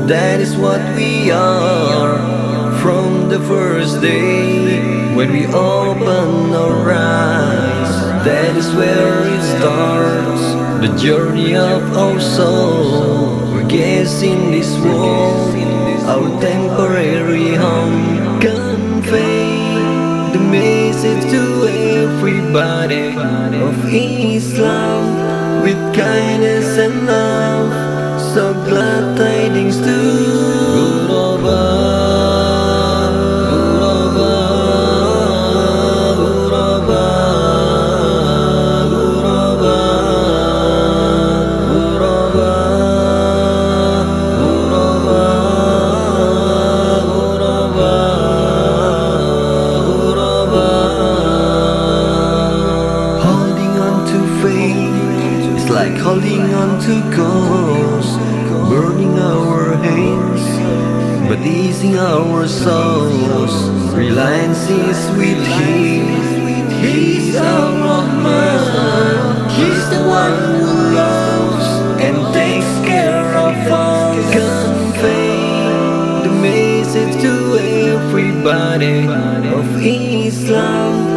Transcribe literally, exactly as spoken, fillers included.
That is what we are from the first day when we open our eyes. That is where it starts, the journey of our soul. We're guessing this world, our temporary home. Convey the message to everybody of Islam with kindness and love. So glad tidings to Ghuraba, Ghuraba, Ghuraba, Ghuraba, Ghuraba, Ghuraba, Ghuraba, Ghuraba. Holding on to faith is like holding on to coals, burning our hands, but easing our souls. Reliance is with Him. He's our Rahman. He's the one who loves and takes care of us. Convey the message to everybody of Islam.